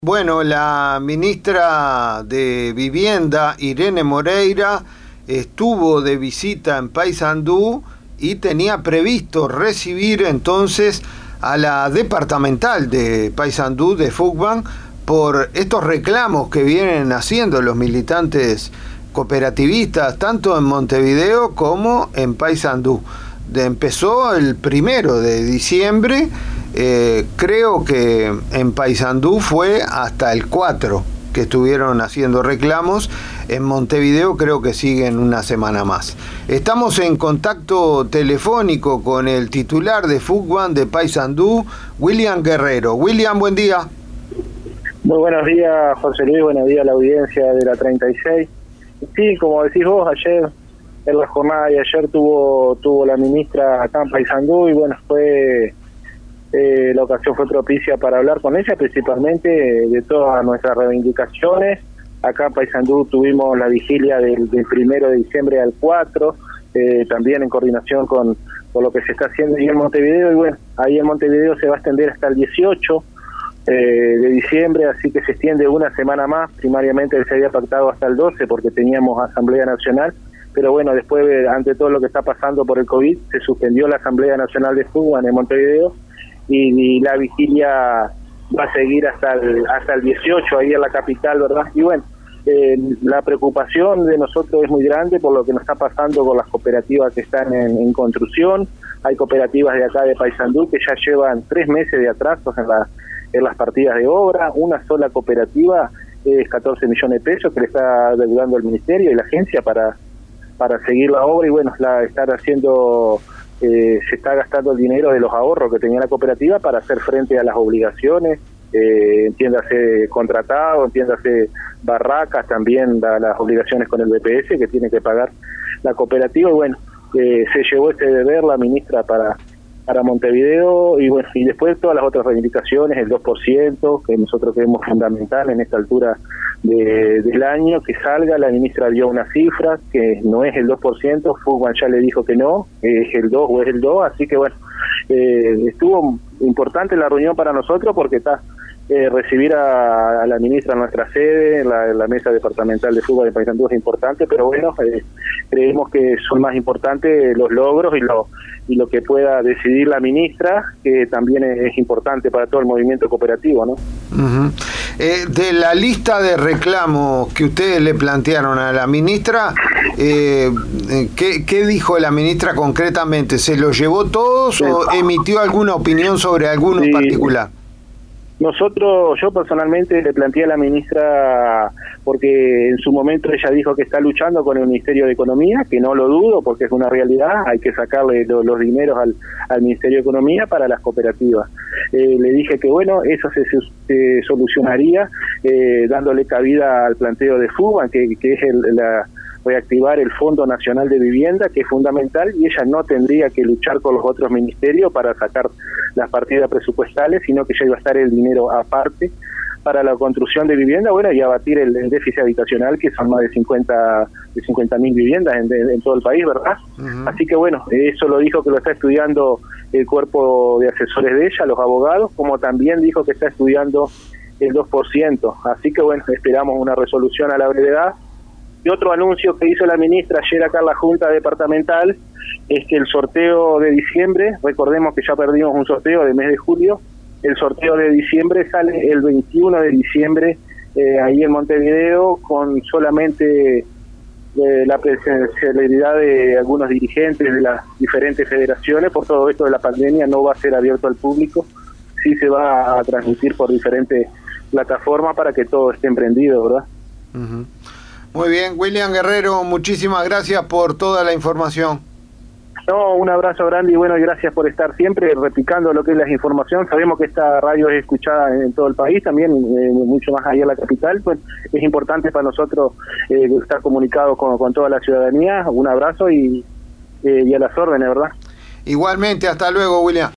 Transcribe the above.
Bueno, la ministra de Vivienda, Irene Moreira, estuvo de visita en Paysandú y tenía previsto recibir entonces a la departamental de Paysandú, de FUCBAN, por estos reclamos que vienen haciendo los militantes cooperativistas, tanto en Montevideo como en Paysandú. Empezó el 1 de diciembre. Creo que en Paysandú fue hasta el 4 que estuvieron haciendo reclamos. En Montevideo creo que siguen una semana más. Estamos en contacto telefónico con el titular de FUCBAN de Paysandú, William Guerrero. William, buen día. Muy buenos días, José Luis, buenos días a la audiencia de la 36. Sí, como decís vos, ayer, en la jornada de ayer tuvo la ministra acá en Paysandú y bueno, la ocasión fue propicia para hablar con ella, principalmente de todas nuestras reivindicaciones. Acá en Paysandú tuvimos la vigilia del 1 de diciembre al 4, también en coordinación con lo que se está haciendo ahí en Montevideo, y bueno, ahí en Montevideo se va a extender hasta el 18 de diciembre, así que se extiende una semana más. Primariamente se había pactado hasta el 12 porque teníamos Asamblea Nacional, pero bueno, después, ante todo lo que está pasando por el COVID, se suspendió la Asamblea Nacional de FUCBAN en Montevideo, y la vigilia va a seguir hasta el 18 ahí en la capital, ¿verdad? Y bueno, la preocupación de nosotros es muy grande por lo que nos está pasando con las cooperativas que están en construcción. Hay cooperativas de acá de Paysandú que ya llevan 3 meses de atrasos en las partidas de obra. Una sola cooperativa es 14 millones de pesos que le está deudando el ministerio y la agencia para seguir la obra, y bueno, se está gastando el dinero de los ahorros que tenía la cooperativa para hacer frente a las obligaciones, entiéndase contratado, entiéndase barracas, también las obligaciones con el BPS que tiene que pagar la cooperativa. Y bueno, se llevó ese deber la ministra para Montevideo, y bueno, y después todas las otras reivindicaciones, el 2%, que nosotros creemos fundamental en esta altura del año, que salga. La ministra dio una cifra que no es el 2%, FUCBAN ya le dijo que no, es el 2 o es el 2, así que bueno, estuvo importante la reunión para nosotros porque recibir a la ministra en nuestra sede, en la mesa departamental de FUCBAN de Paysandú es importante, pero bueno, creemos que son más importantes los logros y lo que pueda decidir la ministra, que también es importante para todo el movimiento cooperativo, ¿no? Uh-huh. De la lista de reclamos que ustedes le plantearon a la ministra, ¿qué dijo la ministra concretamente? ¿Se los llevó todos o emitió alguna opinión sobre alguno en particular? Yo personalmente le planteé a la ministra, porque en su momento ella dijo que está luchando con el Ministerio de Economía, que no lo dudo porque es una realidad, hay que sacarle los dineros al Ministerio de Economía para las cooperativas. Le dije que bueno, eso se solucionaría dándole cabida al planteo de FUCBAN, que es reactivar el Fondo Nacional de Vivienda, que es fundamental, y ella no tendría que luchar con los otros ministerios para sacar las partidas presupuestales, sino que ya iba a estar el dinero aparte para la construcción de vivienda, bueno, y abatir el déficit habitacional, que son más de 50.000 viviendas en todo el país, ¿verdad? Uh-huh. Así que bueno, eso lo dijo que lo está estudiando el cuerpo de asesores de ella, los abogados, como también dijo que está estudiando el 2%, así que bueno, esperamos una resolución a la brevedad. Y otro anuncio que hizo la ministra ayer acá en la Junta Departamental es que el sorteo de diciembre, recordemos que ya perdimos un sorteo del mes de julio, el sorteo de diciembre sale el 21 de diciembre ahí en Montevideo, con solamente la presencialidad de algunos dirigentes de las diferentes federaciones. Por todo esto de la pandemia no va a ser abierto al público, sí se va a transmitir por diferentes plataformas para que todo esté emprendido, ¿verdad? Uh-huh. Muy bien, William Guerrero, muchísimas gracias por toda la información. No, un abrazo grande y bueno, gracias por estar siempre replicando lo que es la información. Sabemos que esta radio es escuchada en todo el país, también mucho más allá en la capital. Pues es importante para nosotros estar comunicados con toda la ciudadanía. Un abrazo y a las órdenes, ¿verdad? Igualmente, hasta luego, William.